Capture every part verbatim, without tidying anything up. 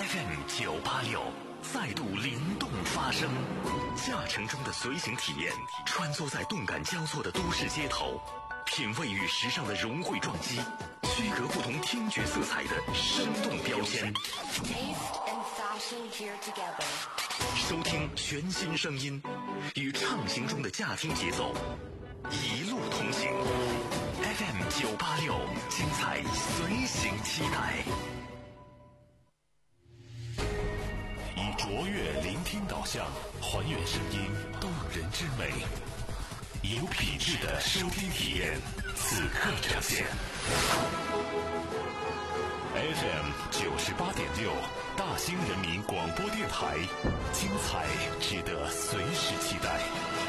F M 九八六再度灵动发声，驾乘中的随行体验，穿梭在动感交错的都市街头，品味与时尚的融汇撞击，区隔不同听觉色彩的生动标签。收听全新声音，与畅行中的驾听节奏，一路同行。F M 九八六，精彩随行期待。以卓越聆听导向，还原声音动人之美，有品质的收听体验，此刻呈现。F M 九十八点六，大兴人民广播电台，精彩值得随时期待。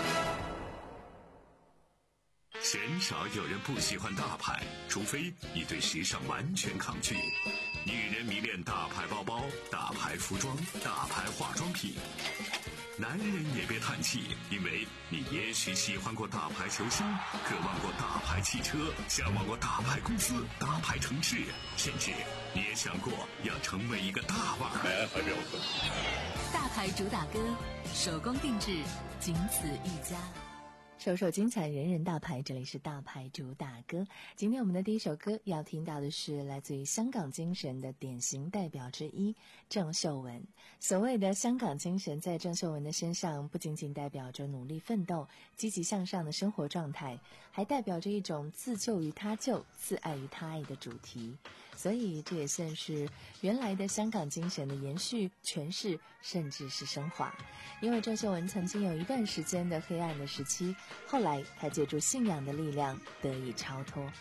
鲜少有人不喜欢大牌，除非你对时尚完全抗拒。女人迷恋大牌包包、大牌服装、大牌化妆品。男人也别叹气，因为你也许喜欢过大牌球星，渴望过大牌汽车，向往过大牌公司、大牌城市，甚至你也想过要成为一个大腕儿。 大牌主打歌，手工定制，仅此一家。 首首精彩，人人大牌，这里是大牌主打歌。今天我们的第一首歌要听到的是来自于香港精神的典型代表之一郑秀文。所谓的香港精神，在郑秀文的身上不仅仅代表着努力奋斗、积极向上的生活状态，还代表着一种自救于他救、自爱于他爱的主题。所以这也算是原来的香港精神的延续、诠释，甚至是升华。因为郑秀文曾经有一段时间的黑暗的时期，后来他借助信仰的力量得以超脱。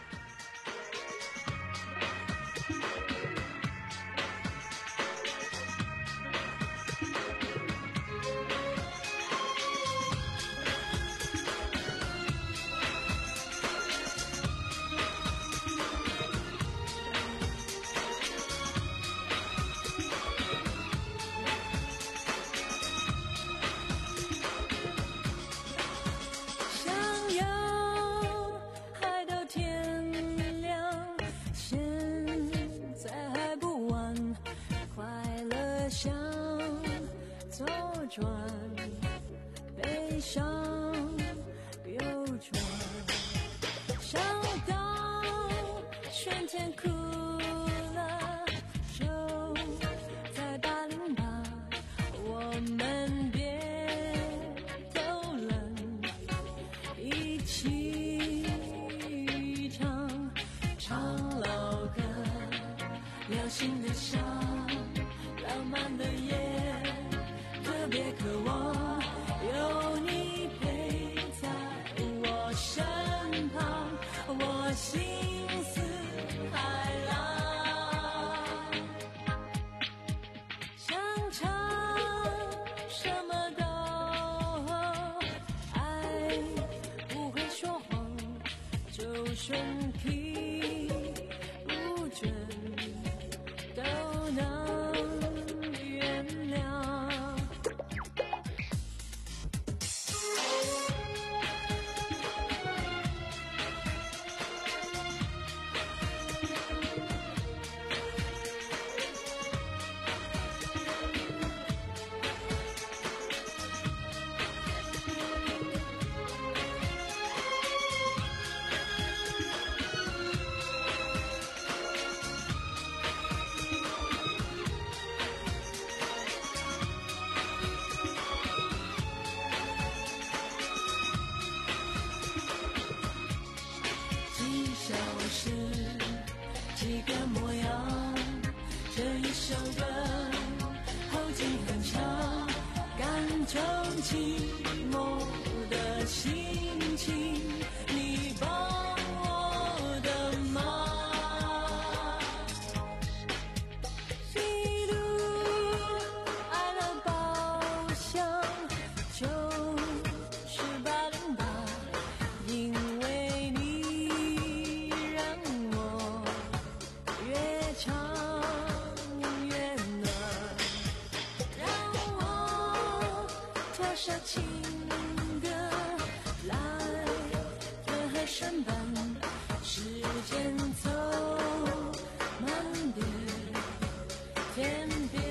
时间走慢点，天边。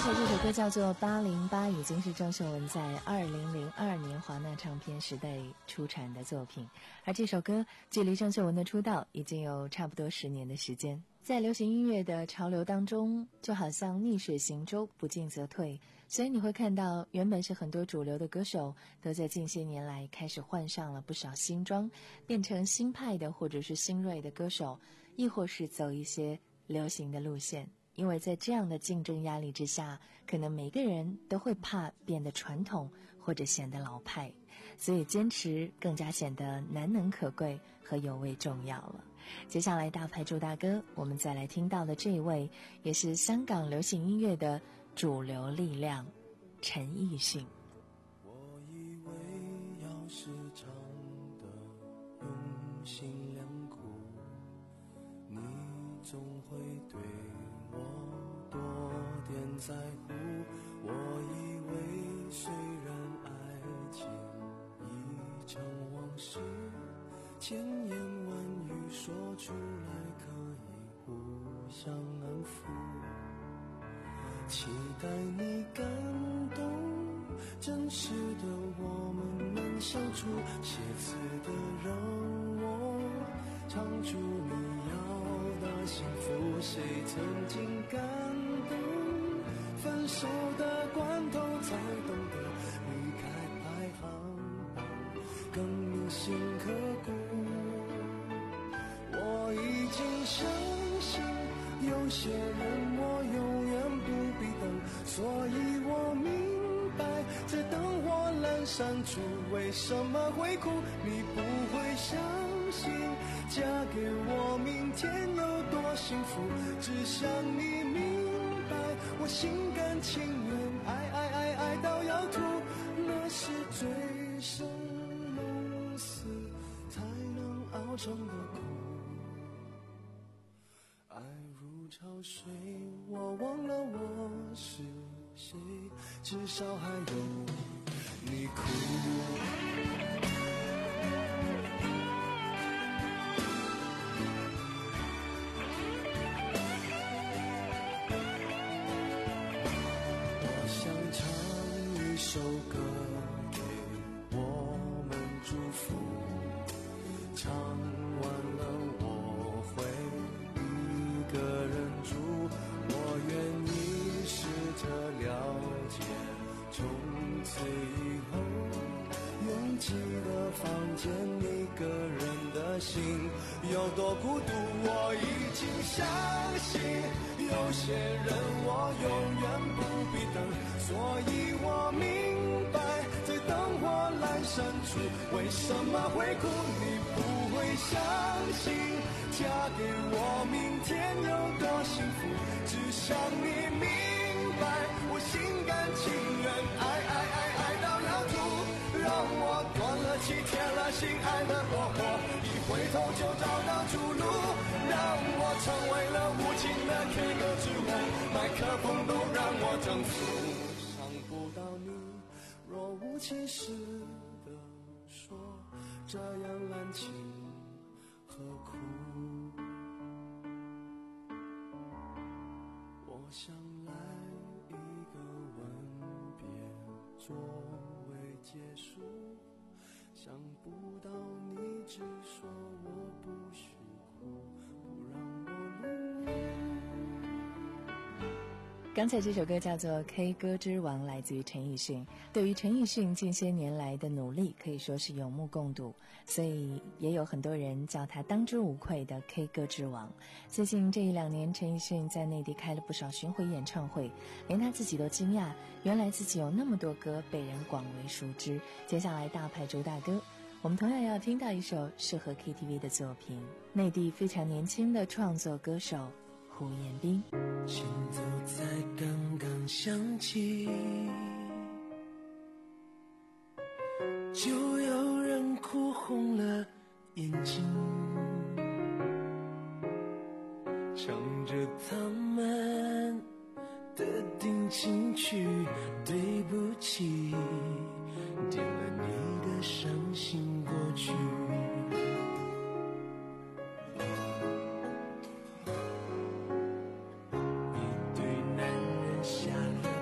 才这首歌叫做《八零八》，已经是郑秀文在二零零二年华纳唱片时代出产的作品。而这首歌距离郑秀文的出道已经有差不多十年的时间。在流行音乐的潮流当中，就好像逆水行舟，不进则退。所以你会看到，原本是很多主流的歌手，都在近些年来开始换上了不少新装，变成新派的或者是新锐的歌手，亦或是走一些流行的路线。因为在这样的竞争压力之下，可能每个人都会怕变得传统或者显得老派，所以坚持更加显得难能可贵和尤为重要了。接下来大牌主大哥，我们再来听到的这一位，也是香港流行音乐的主流力量，陈奕迅。 我以为要是唱得用心良苦，你总会对我多点在乎。我以为虽然爱情已成往事，千言万语说出来可以互相安抚，期待你感动，真实的我们能相处，写词的让我唱出你要的幸福。谁曾经感动，分手的关头才懂得离开排行榜更铭心刻骨。我已经相信有些人我永远不必等，所以我明白在灯火阑珊处为什么会哭。你不会相信嫁给我明天有多幸福，只想你明白我心甘情愿爱爱爱爱到要吐，那是醉生梦死才能熬成的苦。爱如潮水，我忘了我是谁，至少还有你哭。我想唱一首歌给我们祝福，唱完了我会一个人住。我愿意试着了解，从此以后拥挤的房间一个人的心有多孤独。我已经相信有些人我永远不必等，所以我明白在灯火阑珊处为什么会哭。你不会相信嫁给我明天有多幸福，只想你明白我心甘情愿爱爱爱爱到要吐，让我断了气铁了心爱的火火，一回头就找到出路，让我成为了无情的 K 歌之王，麦克风都让我征服。伤不到你，若无其事的说这样滥情何苦。我想来一个吻别作为结束，想不到你只说我不许哭，不让我落泪。 刚才这首歌叫做《K 歌之王》，来自于陈奕迅。对于陈奕迅近些年来的努力，可以说是有目共睹，所以也有很多人叫他当之无愧的 K 歌之王。最近这一两年，陈奕迅在内地开了不少巡回演唱会，连他自己都惊讶，原来自己有那么多歌被人广为熟知。接下来大牌主大歌，我们同样要听到一首适合 K T V 的作品，内地非常年轻的创作歌手胡彦斌。 行走在刚刚响起，就有人哭红了眼睛，唱着他们的定情曲，对不起，点了你的伤心过去。一对男人下了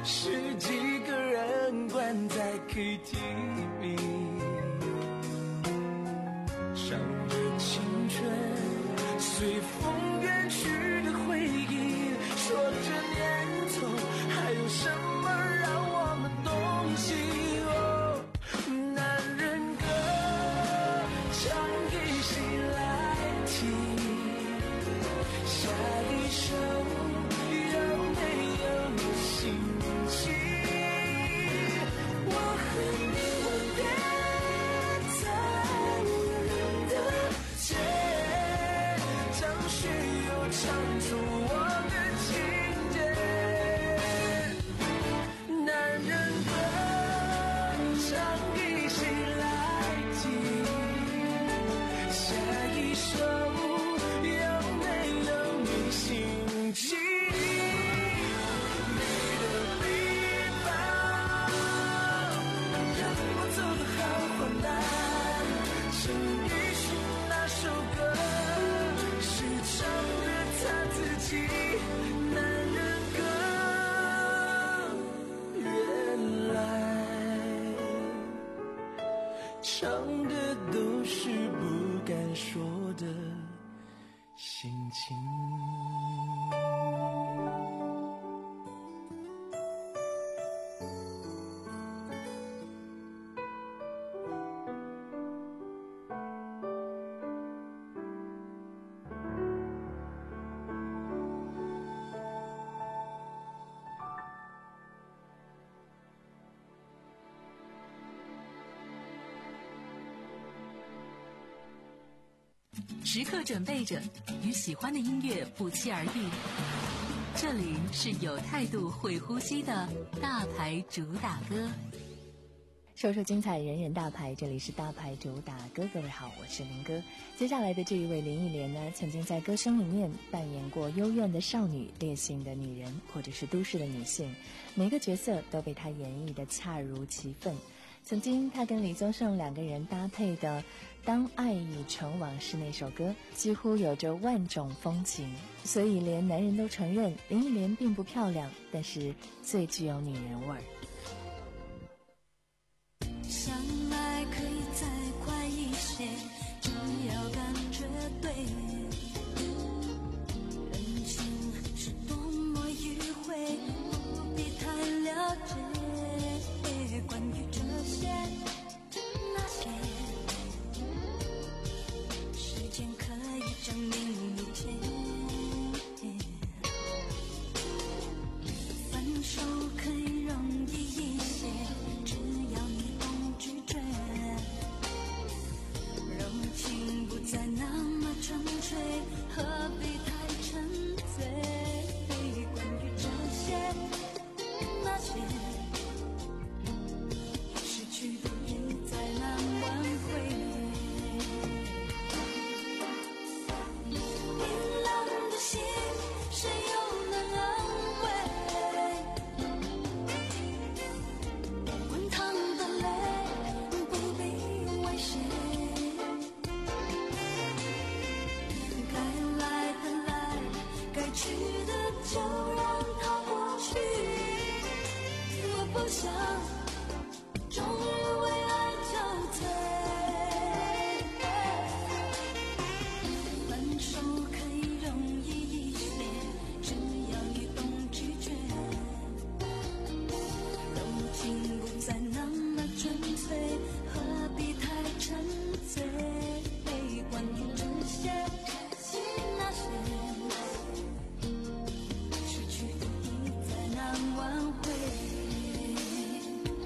十几个人关在 K T V， 唱着青春随风远去的回忆，说着年头还有什么让我们动心。哦，男人歌唱给谁来听？下一首有没有你心情？我和你吻别在无人的街，张学友唱出我的情节。男人歌唱给谁来听？下一首有没有你心情？你的臂膀让我走得好缓慢，陈奕迅那首歌是唱的他自己。男人歌原来唱的都是不敢说的心情。 时刻准备着与喜欢的音乐不期而遇。这里是有态度会呼吸的大牌主打歌， 说说精彩，人人大牌，这里是大牌主打歌。各位好，我是林哥。接下来的这一位林忆莲呢，曾经在歌声里面扮演过幽怨的少女、烈性的女人，或者是都市的女性，每个角色都被她演绎得恰如其分。曾经她跟李宗盛两个人搭配的《当爱已成往事》那首歌，几乎有着万种风情，所以连男人都承认林忆莲并不漂亮，但是最具有女人味儿。 相爱可以再快一些，只要感觉对。人情是多么迂回，不必太了解。关于这些那些，时间可以证明一切。分手可以容易一些，只要你懂拒绝。柔情不再那么纯粹，何必太沉醉？关于这些那些，失去的已再难挽回。冰冷的心，谁又能安慰？滚烫的泪，不必为谁。该来的来，该去的就让它过去。我不想终日为爱憔悴。分手可以容易一些，只要你懂拒绝。柔情不再那么纯粹，何必太沉醉？关于这些那些，失去的已再难挽回。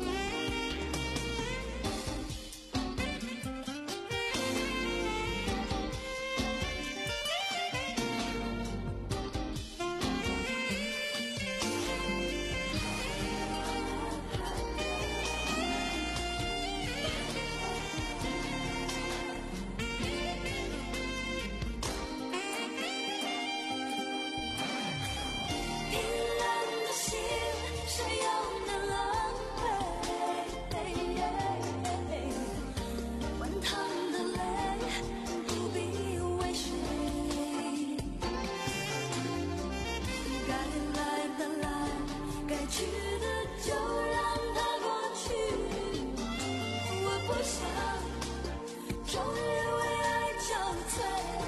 就让它过去。我不想终日为爱憔悴。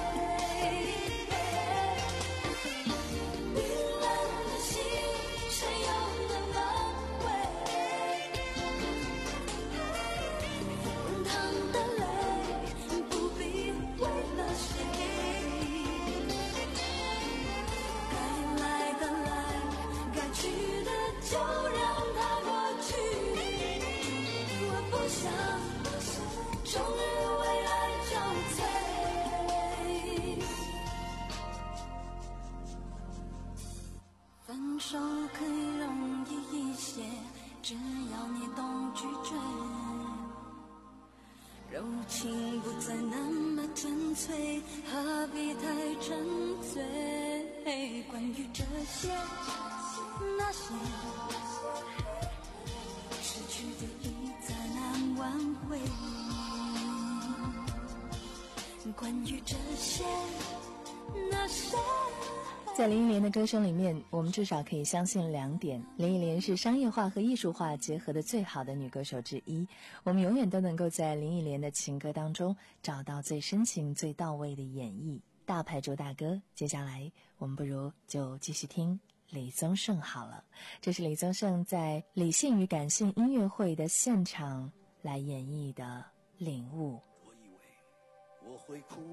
冰冷的心，谁又能安慰？淌的泪，不必为了谁。该来的来，该去的就让它过去。我不想终日为爱憔悴。分手可以容易一些，只要你懂拒绝。柔情不再那么纯粹，何必太沉醉？关于这些那些，失去的已再难挽回。关于这些那些。 在林忆莲的歌声里面，我们至少可以相信两点：林忆莲是商业化和艺术化结合的最好的女歌手之一。我们永远都能够在林忆莲的情歌当中找到最深情、最到位的演绎。大牌主打歌，接下来我们不如就继续听李宗盛好了。这是李宗盛在理性与感性音乐会的现场来演绎的《领悟》。 我以为我会哭，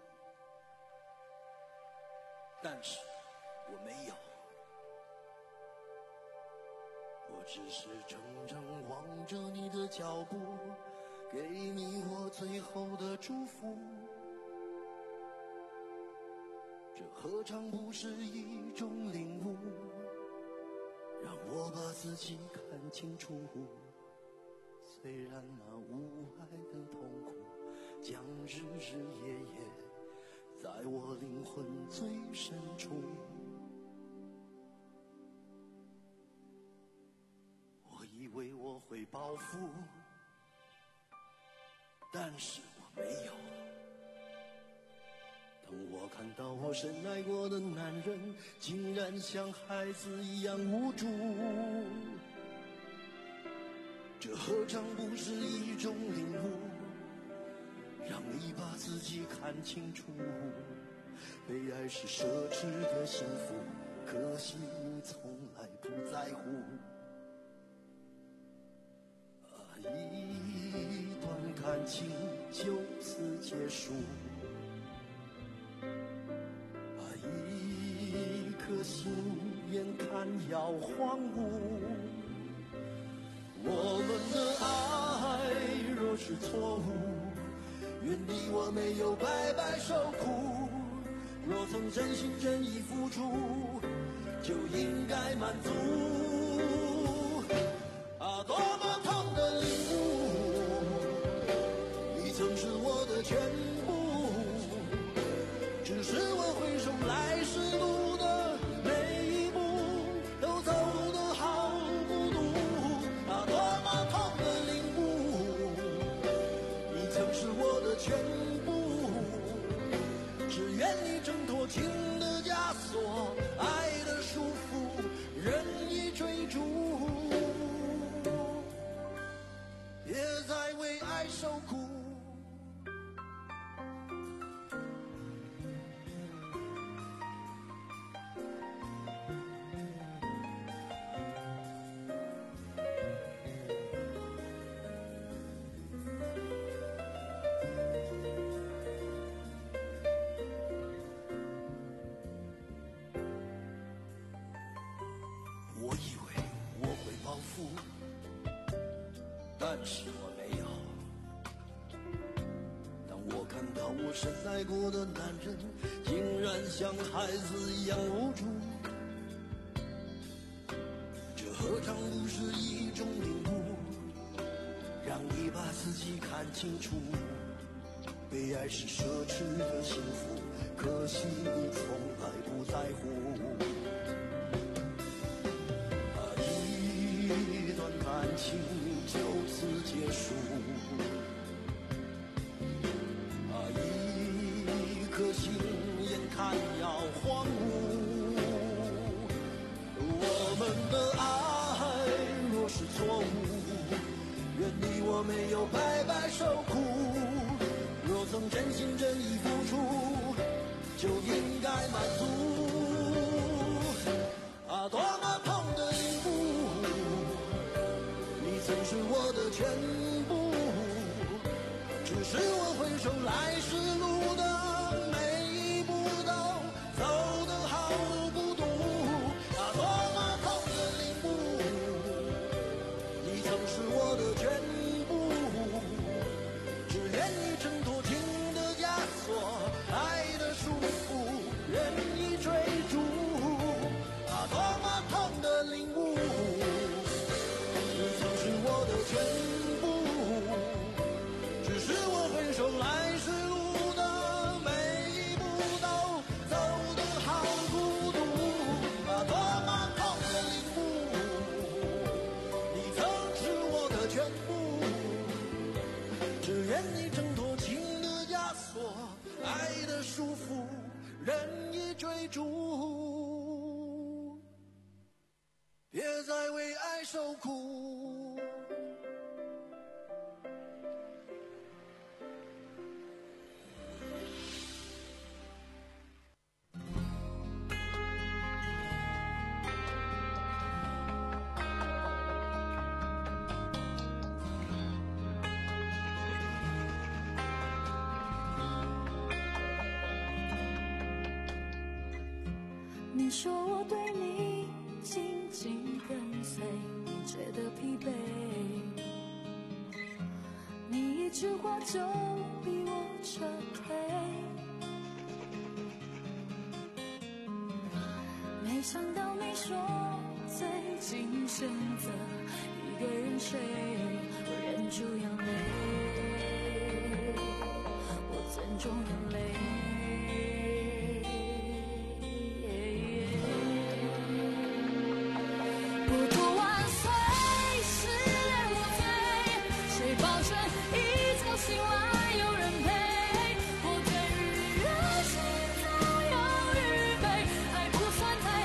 但是我没有，我只是怔怔望着你的脚步，给你我最后的祝福。这何尝不是一种领悟，让我把自己看清楚。虽然那无爱的痛苦将日日夜夜在我灵魂最深处，我以为我会报复，但是我没有。当我看到我深爱过的男人竟然像孩子一样无助，这何尝不是一种领悟，让你把自己看清楚。被爱是奢侈的幸福，可惜你从来不在乎。啊，一段感情就此结束，啊，一颗心眼看要荒芜。我们的爱若是错误，愿你我没有白白受苦。若曾真心真意付出，就应该满足。啊，多么痛的领悟，你曾是我的全部，只是我回首来时路的每一步都走得好孤独。啊，多么痛的领悟，你曾是我的全部，只愿你挣脱情的枷锁，爱的束缚，任意追逐，别再为爱受苦。我以为我会报复，但是我没有。当我看到我深爱过的男人竟然像孩子一样无助，这何尝不是一种领悟，让你把自己看清楚。被爱是奢侈的幸福，可惜你从来不在乎。一段感情就此结束，啊，一颗心眼看要荒芜。我们的爱若是我的全部，只是我回首来时路的每一步都走得好孤独，啊，多么痛的领悟，你曾是我的全部，只愿意挣脱情的枷锁，爱的束缚，任意追逐，啊，多么痛的领悟，你曾是我的全部，只是我回首来时路的每一步都走得好孤独，啊，多么痛的领悟，你曾是我的全部，只愿意挣脱情的枷锁，爱的束缚，任意追逐，别再为爱受苦。 你说我对你紧紧跟随，你觉得疲惫，你一句话就逼我撤退，没想到你说最近选择一个人睡，我忍住眼泪，我尊重眼泪，醒来有人陪，我对日热心早有预备，爱不算太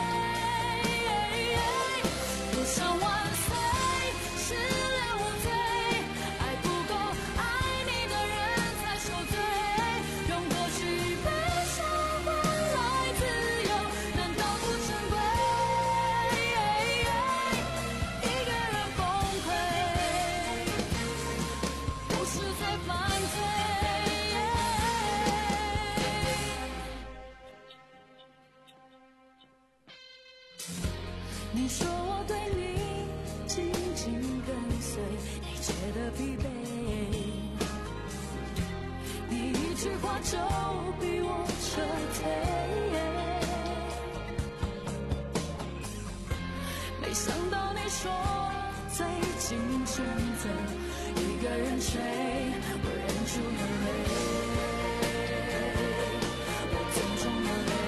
黑。多少万岁，失恋无罪，爱不够爱你的人才受罪，用过去悲伤换来自由，难道不珍贵？一个人崩溃，不是在犯罪。你说我对你紧紧跟随，你觉得疲惫，你一句话就逼我撤退，没想到你说最近选择一个人睡，我忍住眼泪，我尊重眼泪。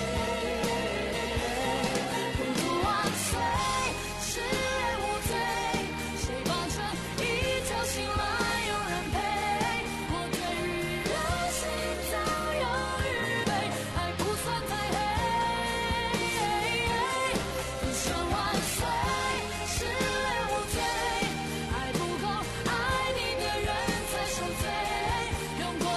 孤独万岁，失恋无罪，谁保证一觉醒来有人陪？我对日热心早有预备，爱不算太黑。多少万岁，失恋无罪，爱不够爱你的人才受罪，用过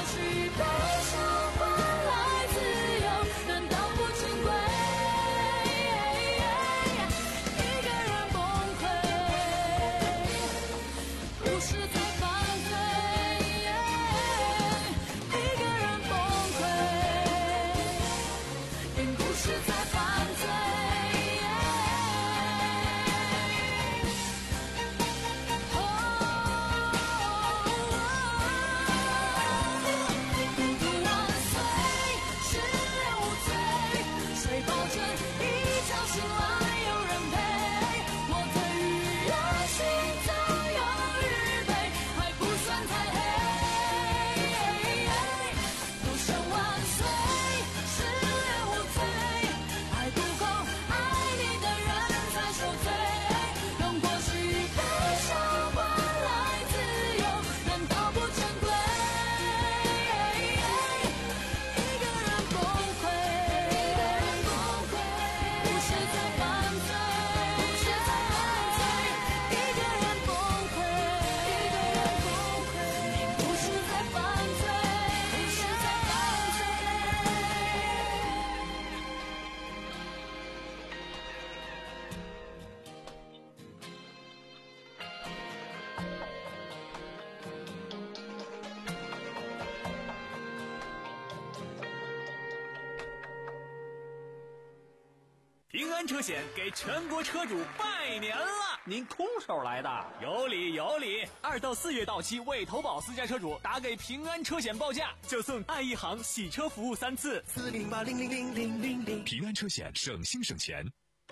平安车险给全国车主拜年了！ 您空手来的？ 有理有理！二到四月到期未投保私家车主，打给平安车险报价，就送爱一行洗车服务三次。 四零八零零零零零零。 平安车险，省心省钱。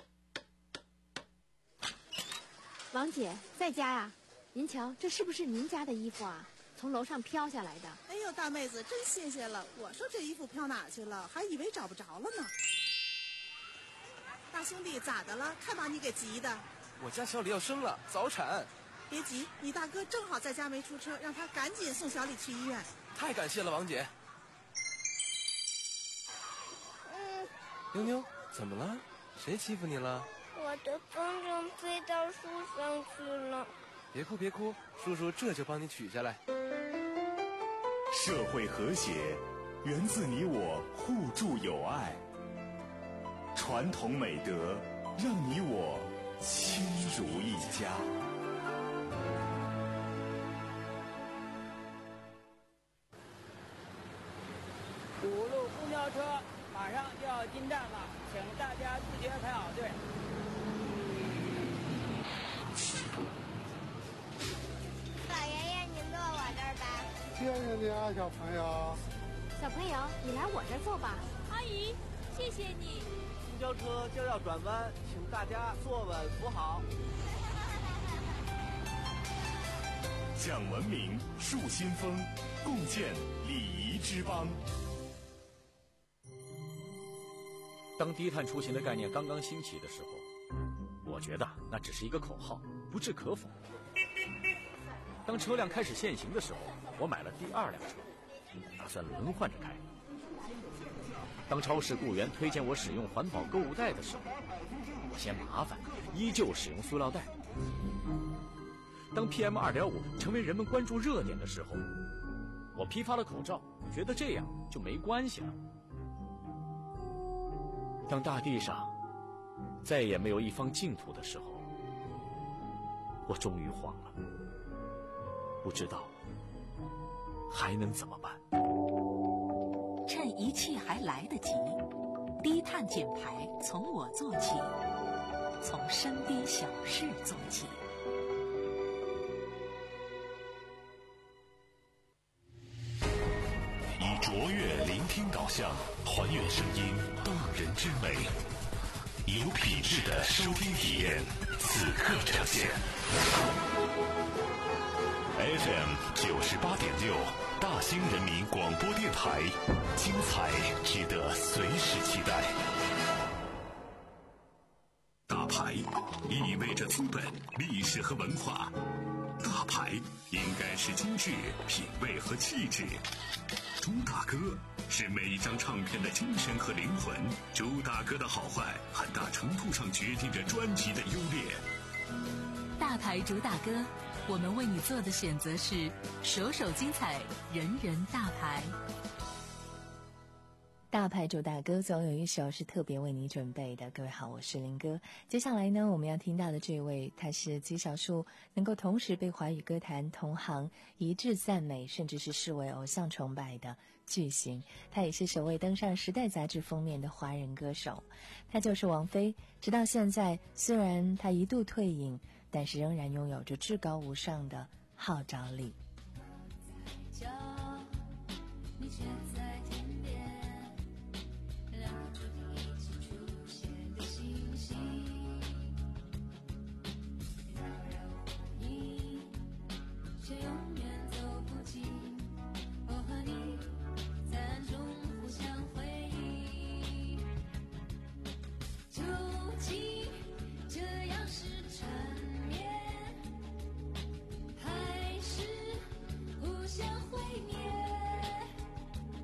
王姐在家呀？您瞧，这是不是您家的衣服啊？从楼上飘下来的。 哎呦，大妹子，真谢谢了！我说这衣服飘哪去了，还以为找不着了呢。大兄弟，咋的了？看把你给急的。 我家小李要生了，早产。 别急，你大哥正好在家没出车，让他赶紧送小李去医院。 太感谢了，王姐。 嗯。 妞妞，怎么了？谁欺负你了？ 我的风筝飞到树上去了。 别哭别哭，叔叔这就帮你取下来。 社会和谐源自你我互助友爱，传统美德让你我亲如一家。 五路公交车马上就要进站了，请大家自觉排好队。 老爷爷，您坐我这儿吧。 谢谢你啊，小朋友。 小朋友，你来我这儿坐吧。 阿姨，谢谢你。 公交车就要转弯，请大家坐稳扶好。 讲文明，树新风，共建礼仪之邦。 当低碳出行的概念刚刚兴起的时候，我觉得那只是一个口号，不置可否。当车辆开始限行的时候，我买了第二辆车，打算轮换着开。当超市雇员推荐我使用环保购物袋的时候，我嫌麻烦，依旧使用塑料袋。当 P M 二点五 成为人们关注热点的时候，我批发了口罩，觉得这样就没关系了。当大地上再也没有一方净土的时候，我终于慌了，不知道还能怎么办。 趁一切还来得及，低碳减排从我做起，从身边小事做起。 以卓越聆听导向，还原声音动人之美，有品质的收听体验，此刻呈现。F M 九十八点六，大兴人民广播电台，精彩值得随时期待。大牌意味着资本、历史和文化，大牌应该是精致、品味和气质。朱大哥是每一张唱片的精神和灵魂，朱大哥的好坏很大程度上决定着专辑的优劣。 大牌朱大哥，我们为你做的选择是首首精彩，人人大牌。 大牌主大哥总有一首是特别为你准备的。各位好，我是林哥。接下来呢，我们要听到的这位，他是极少数能够同时被华语歌坛同行一致赞美，甚至是视为偶像崇拜的巨星。他也是首位登上《时代》杂志封面的华人歌手，他就是王菲。直到现在，虽然他一度退隐，但是仍然拥有着至高无上的号召力。 你却在天边，两颗注定一起出现的星星，绕绕无影，却永远走不近。我和你在暗中互相回忆，究竟这样是缠绵，还是互相毁灭？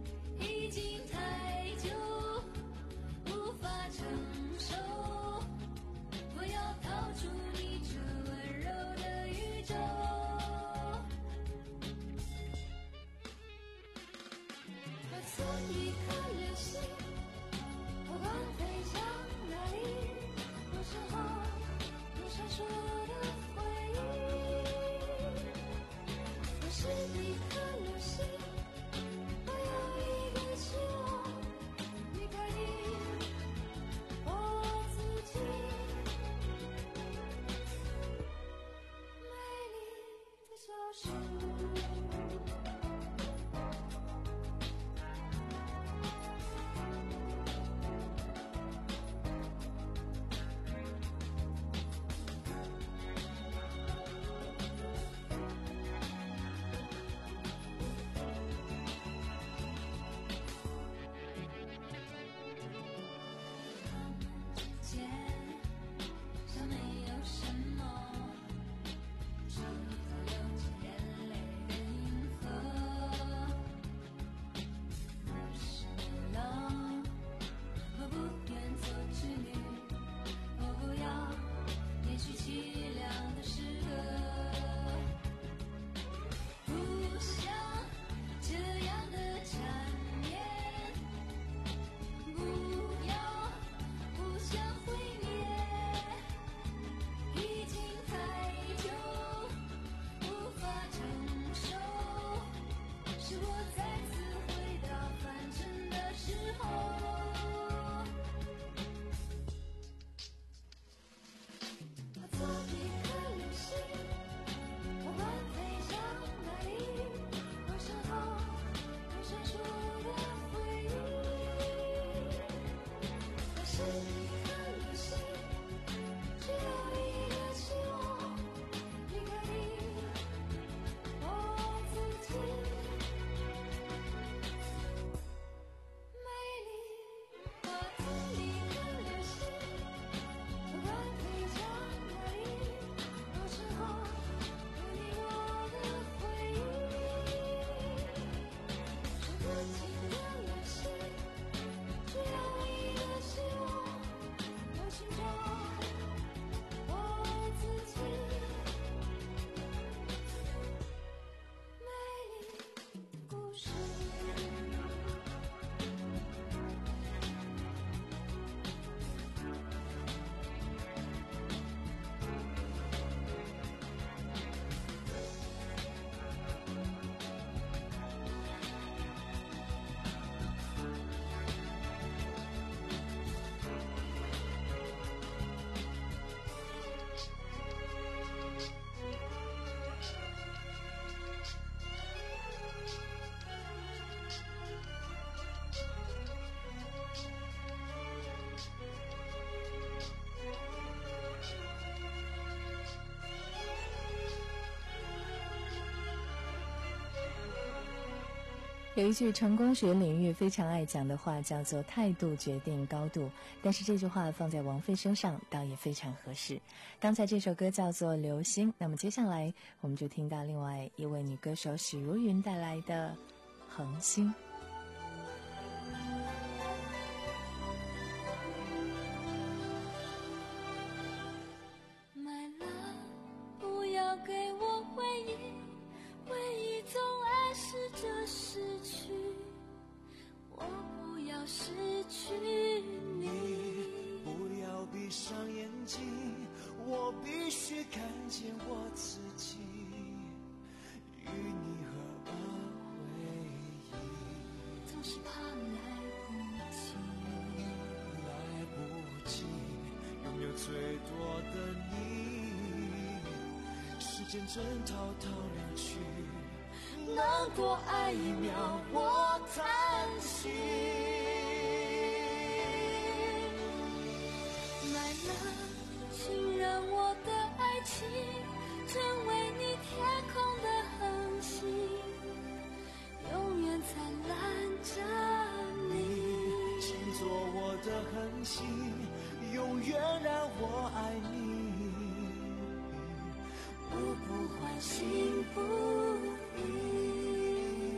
有一句成功学领域非常爱讲的话，叫做态度决定高度，但是这句话放在王菲身上倒也非常合适。刚才这首歌叫做流星，那么接下来我们就听到另外一位女歌手许茹芸带来的恒星。 见真滔滔流去，能多爱一秒我叹息。 来了，请让我的爱情成为你天空的恒星，永远灿烂着你。 请做我的恒星，永远让我爱你。 不不欢欣不疑，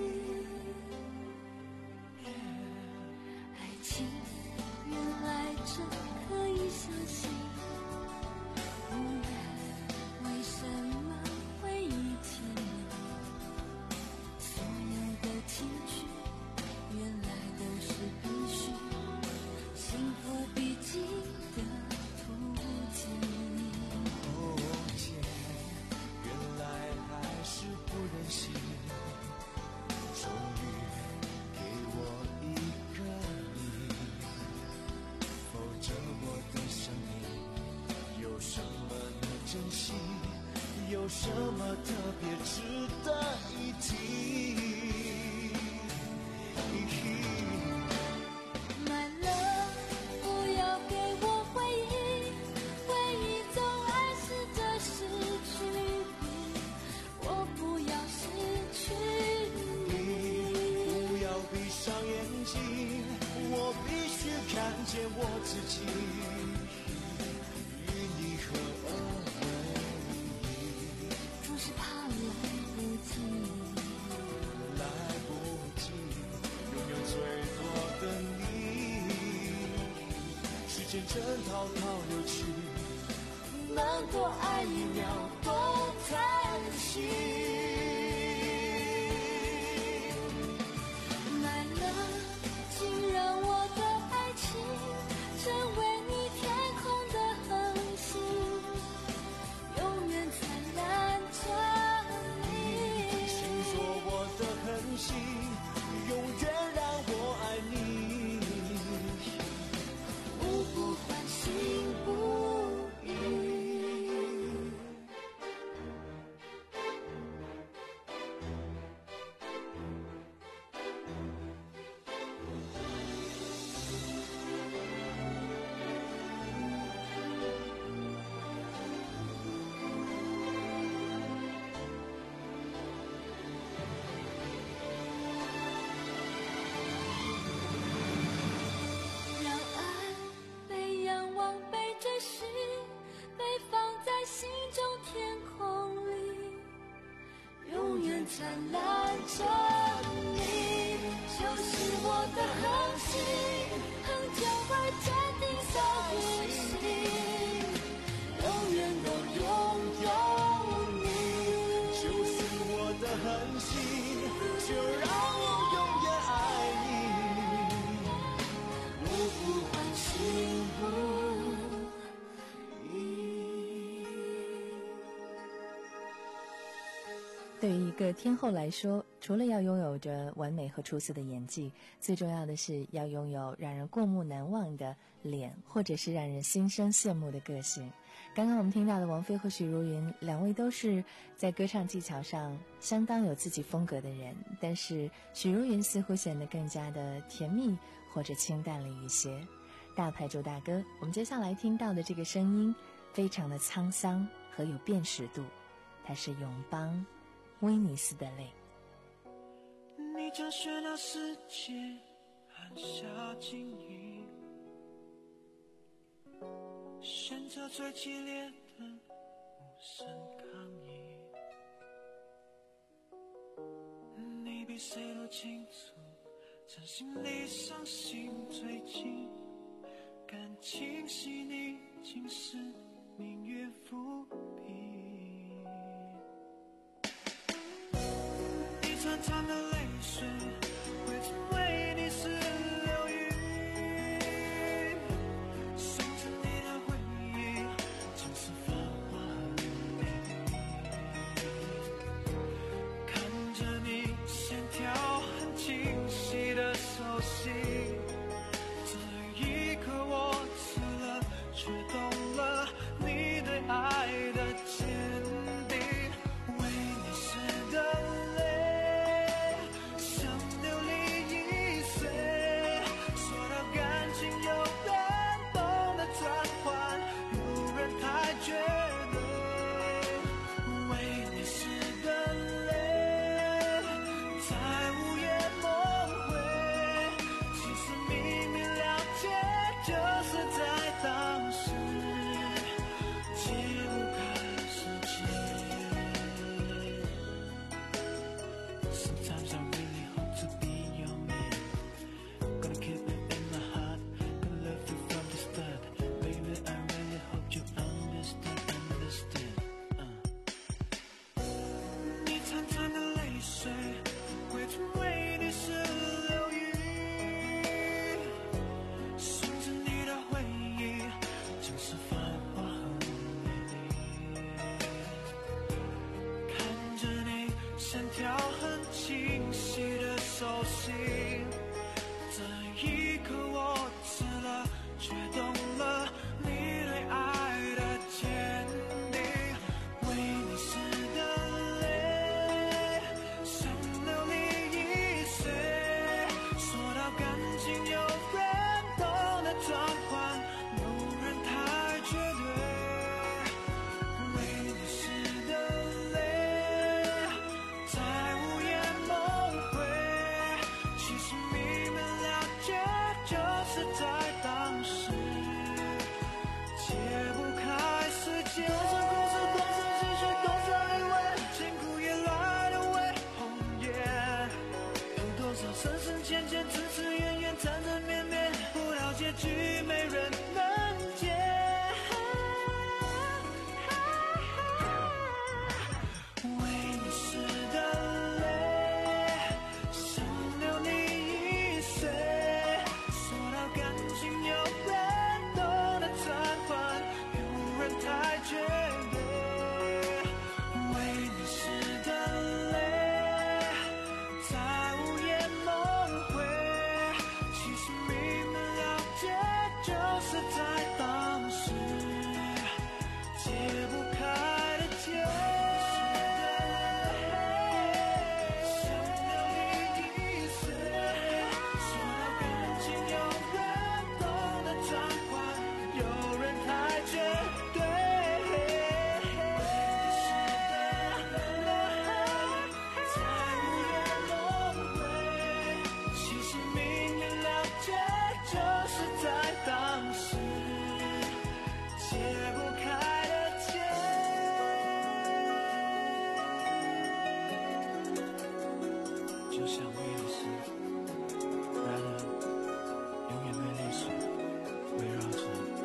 爱情原来真可以相信，不然为什么会遇见你？所有的情绪原来都是必须，幸福必经的途径。 不忍心，终于给我一个你，否则我的生命有什么能珍惜，有什么特别值得一提？ 慢了，不要给我回忆，回忆总暗示着失去。我不要失去你， 不要闭上眼睛，我必须看见我自己，与你合二为一。 总是怕来不及， 来不及拥有最多的你，时间正滔滔流去，能多爱一秒多叹息。 来了，请让我的爱情成为你天空的恒星，永远灿烂着你。 请做我的恒星，永远让我爱你。 不不欢欣不疑。灿烂着你，就是我的恒星，恒久而坚定守护心，永远都拥有你。 就是我的恒星，就让我永远爱你， 不不欢欣不。 对于一个天后来说，除了要拥有着完美和出色的演技，最重要的是要拥有让人过目难忘的脸，或者是让人心生羡慕的个性。刚刚我们听到的王菲和许茹芸，两位都是在歌唱技巧上相当有自己风格的人，但是许茹芸似乎显得更加的甜蜜或者清淡了一些。大牌主大哥，我们接下来听到的这个声音非常的沧桑和有辨识度，它是永邦威尼斯的泪。 你你将喧闹世界按下静音，选择最激烈的无声抗议。你比谁都清楚，真心离伤心最近，感情细腻竟是命运伏笔。一串串的泪水会成为你是流云，送着你的回忆，竟是繁华和美丽。看着你线条很清晰的手心，这一刻我吃了却懂了你对爱的坚定，为你湿的泪像流离易碎，说到感情有人懂得转换，有人太绝对，为你湿的泪在午夜梦回，其实明明了解，就是在当时解不开世界。Sometimes I really hope to be your man, gonna keep it in my heart, gonna love you from the start. Baby, I really hope you understand, understand. 你潺潺的泪水会成为你是流云，顺着你的回忆，竟是繁华和美丽。看着你线条很清晰的手心，这一刻我吃了却懂了你对爱的坚定，为你湿的泪像流离易碎，说到感情有人懂得转换，有人太绝对，为你湿的泪在午夜梦回，其实明明了解，就是在当时解不开世界。多少故事，多少心血，多少余味，千古也来的为红颜，有多少深深浅浅，呲呲怨怨，缠缠绵绵，不了结局没人能解。为你湿的泪像流离易碎，说到感情有人懂得转换，有人太绝对，为你湿的泪在午夜梦回，其实明明了解，就是在当时解不开的结。像流离易碎，说到感情有人懂得转换，有人太绝对，为你湿的泪在午夜梦回，其实明明了解，就是在当时解不开的结。就像威尔斯，然而永远被泪水围绕着。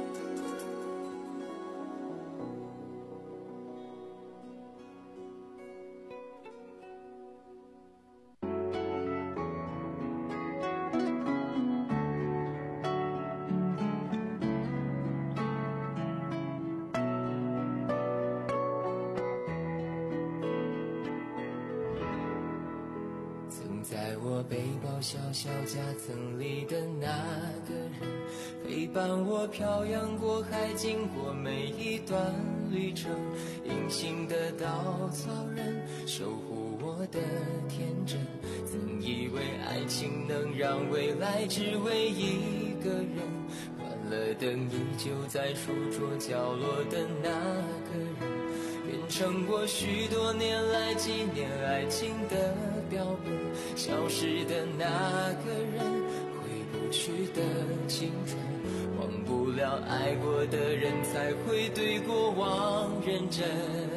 曾在我背包小小夹层里的那个人，陪伴我漂洋过海，经过每一段旅程。隐形的稻草人，守护我的天真。曾以为爱情能让未来只为一个人，欢乐的你就在书桌角落的那个人，变成我许多年来纪念爱情的标本。消失的那个人，回不去的青春，忘不了爱过的人，才会对过往认真。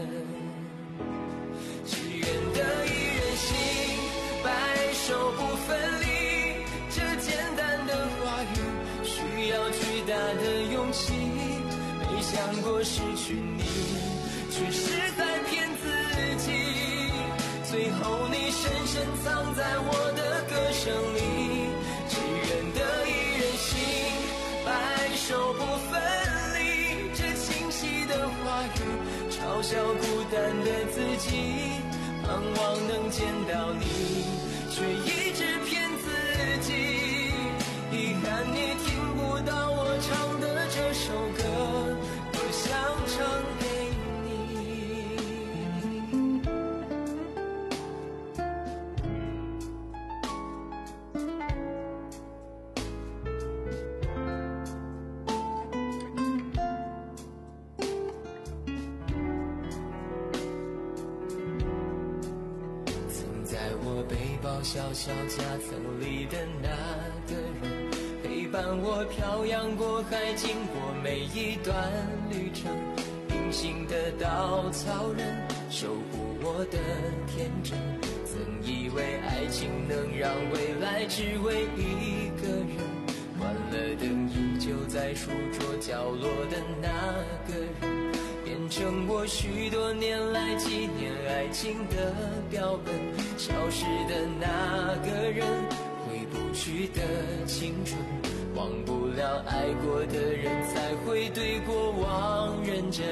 只愿得一人心，白首不分离，这简单的话语需要巨大的勇气。没想过失去你，却是在骗自己。最后你深深藏在我的歌声里，只愿得一人心，白首不分离。这清晰的话语嘲笑孤单的自己，盼望能见到你，却一直骗自己。遗憾你听不到我唱的这首歌，我想唱给你。曾在我背包小小夹层里的那个人，陪伴我漂洋过海，经过每一段旅程。隐形的稻草人，守护我的天真。曾以为爱情能让未来只为一个人，关了灯依旧在书桌角落的那个人，变成我许多年来纪念爱情的标本。消失的那个人，回不去的青春，忘不了爱过的人，才会对过往认真。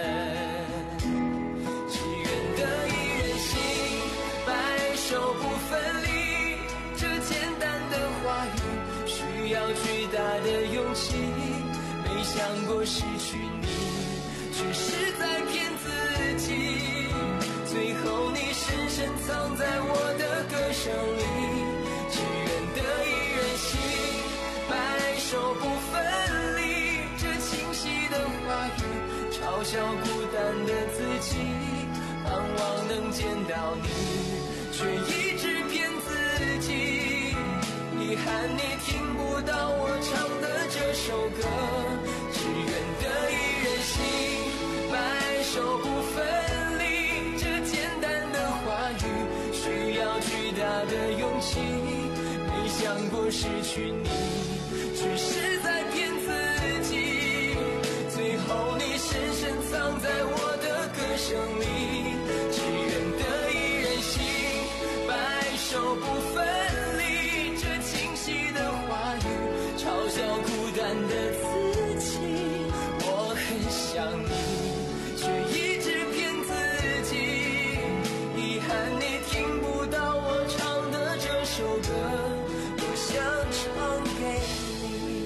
只愿得一人心，白首不分离。这简单的话语需要巨大的勇气。没想过失去你，却是在骗自己。最后你深深藏在我的歌声里，只愿得一人心，白首不分离。这清晰的话语嘲笑孤单的自己，盼望能见到你，却一直骗自己。遗憾你听不到我唱的这首歌，只愿得一人心，白首不分离。这简单的话语需要巨大的勇气。没想过失去你，却是在骗自己。最后你深深藏在我的歌声里，只愿得一人心，白首不分离。这清晰的话语嘲笑孤单的自己。我很想你，却一直骗自己。遗憾你听不到我唱的这首歌，我想唱给你。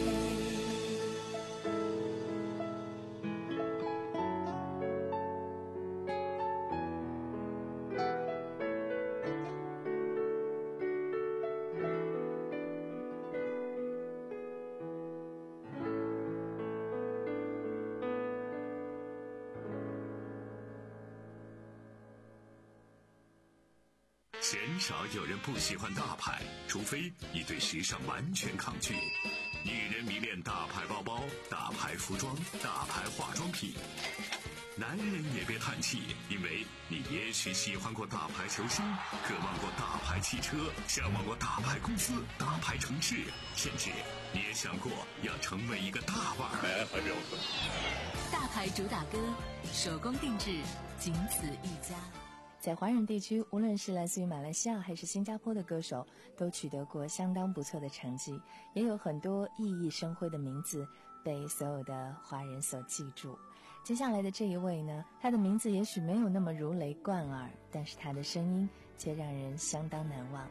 鲜少有人不喜欢大牌，除非你对时尚完全抗拒。女人迷恋大牌包包、大牌服装、大牌化妆品。男人也别叹气，因为你也许喜欢过大牌球星，渴望过大牌汽车，向往过大牌公司、大牌城市，甚至你也想过要成为一个大腕儿。 大牌主打歌，手工定制，仅此一家。 在华人地区，无论是来自于马来西亚还是新加坡的歌手，都取得过相当不错的成绩，也有很多熠熠生辉的名字被所有的华人所记住。接下来的这一位呢，他的名字也许没有那么如雷贯耳，但是他的声音却让人相当难忘。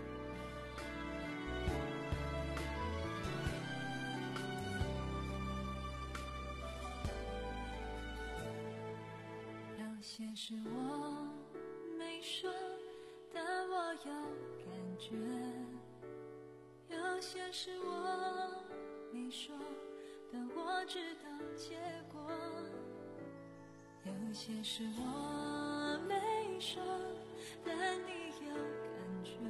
有些事我没说，但我有感觉；有些事我没说，但我知道结果。 有些事我没说，但你有感觉，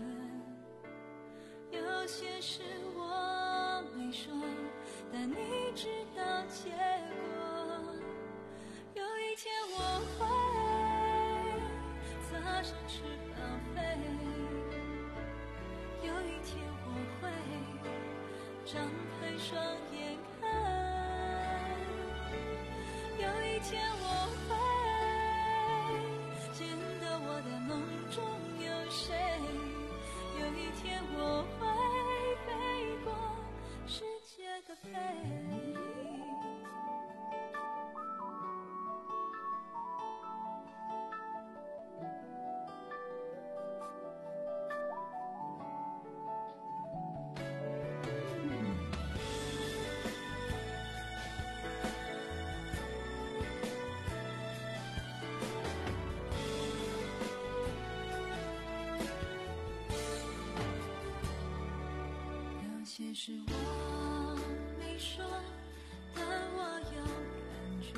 有些事我没说，但你知道结果。有一天我会擦上翅膀飞，有一天我会张开双眼看，有一天我会见到我的梦中有谁，有一天我会飞过世界的背。有些事我没说，但我有感觉，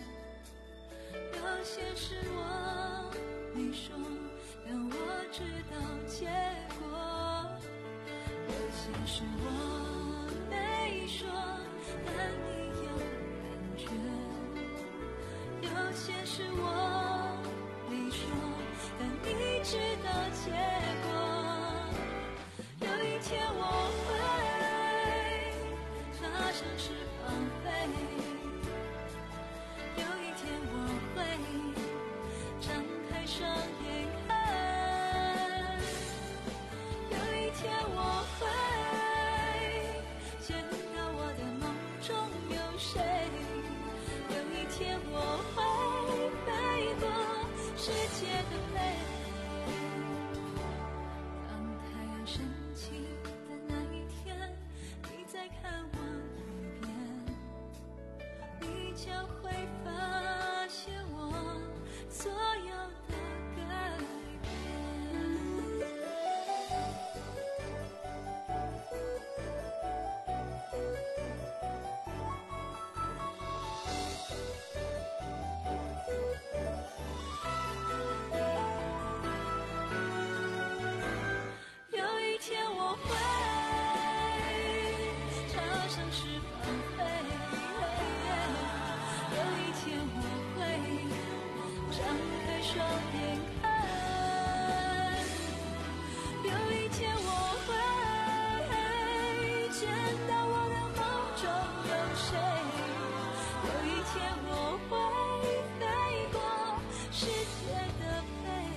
有些事我没说，但我知道结果。有些事我没说，但你有感觉，有些事我没说，但你知道结果。有一天我会插上翅膀飞，有一天我会张开双眼看，有一天我会见到我的梦中有谁，有一天我会飞过世界的背。当太阳升起的那一天，你再看我一遍，你将会发现我所有的改变。有一天我会插上翅膀飞，有一天我会张开双眼看，有一天我会见到我的梦中有谁，有一天我会飞过世界的背。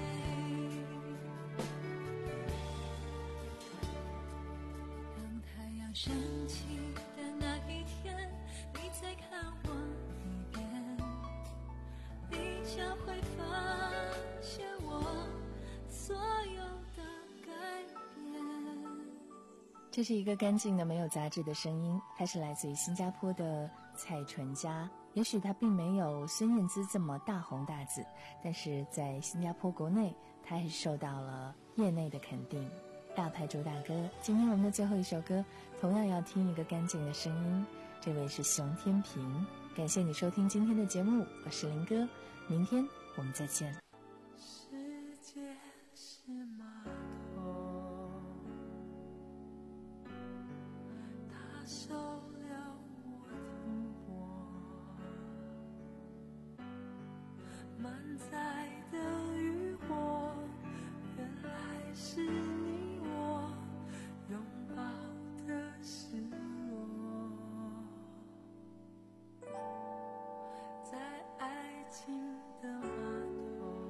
当太阳升起的那一天，你再看我一遍，你将会发现我所有的改变。 这是一个干净的没有杂质的声音，它是来自于新加坡的蔡淳佳。也许它并没有孙燕姿这么大红大紫，但是在新加坡国内，它还是受到了业内的肯定。大牌主打歌，今天我们的最后一首歌同样要听一个干净的声音，这位是熊天平。感谢你收听今天的节目，我是林哥，明天我们再见。 世界是码头，它受了我停泊，满载的渔火，原来是你我拥抱的失落，在爱情的码头。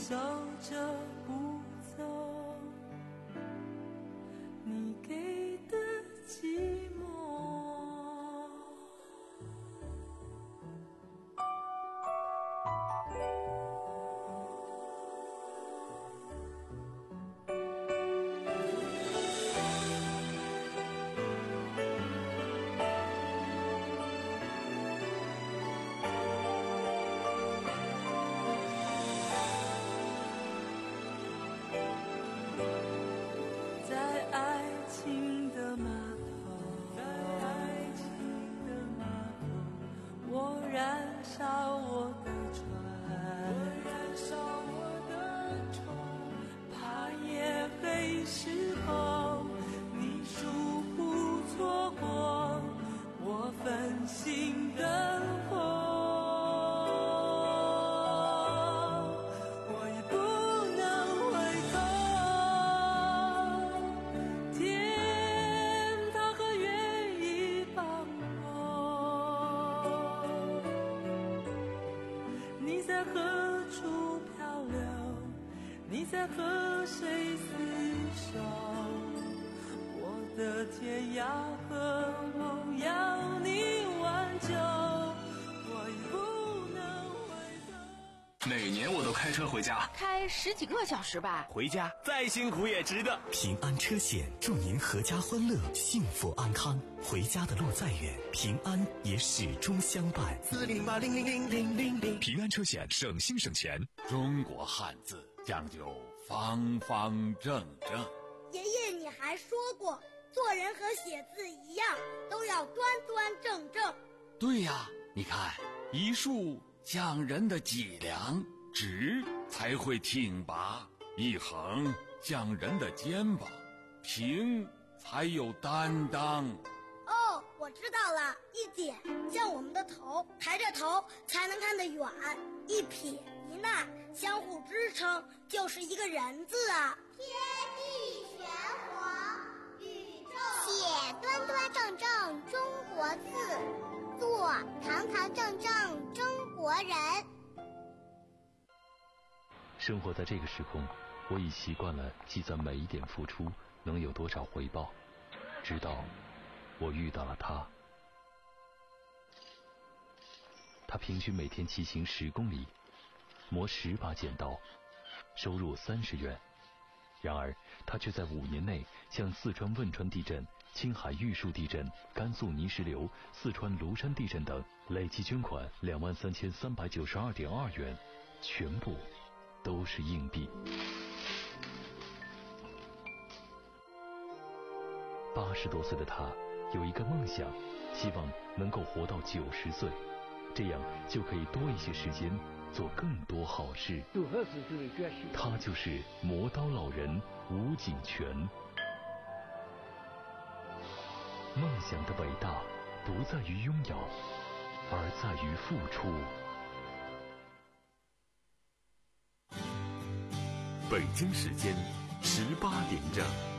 守着不走，你给的寂寞。在和谁厮守？我的天涯和梦要你挽救，我已不能回头。 每年我都开车回家， 开十几个小时吧。 回家再辛苦也值得。 平安车险祝您阖家欢乐，幸福安康。回家的路再远，平安也始终相伴。 四零零八零零零零零零， 平安车险省心省钱。 中国汉字讲究方方正正。 爷爷，你还说过，做人和写字一样，都要端端正正。 对呀，你看，一竖讲人的脊梁，直才会挺拔；一横讲人的肩膀，平才有担当。 哦，我知道了，一点像我们的头，抬着头才能看得远；一撇一捺相互支撑，就是一个人字啊。 天地玄黄，宇宙写端端正正中国字，做堂堂正正中国人。 生活在这个时空，我已习惯了计算每一点付出能有多少回报，直到我遇到了他。他平均每天骑行十公里，磨十把剪刀，收入三十元。然而他却在五年内向四川汶川地震、青海玉树地震、甘肃泥石流、四川庐山地震等累计捐款两万三千三百九十二点二元，全部都是硬币。八十多岁的他有一个梦想，希望能够活到九十岁，这样就可以多一些时间做更多好事。他就是磨刀老人吴景全。梦想的伟大不在于拥有，而在于付出。 北京时间十八点整。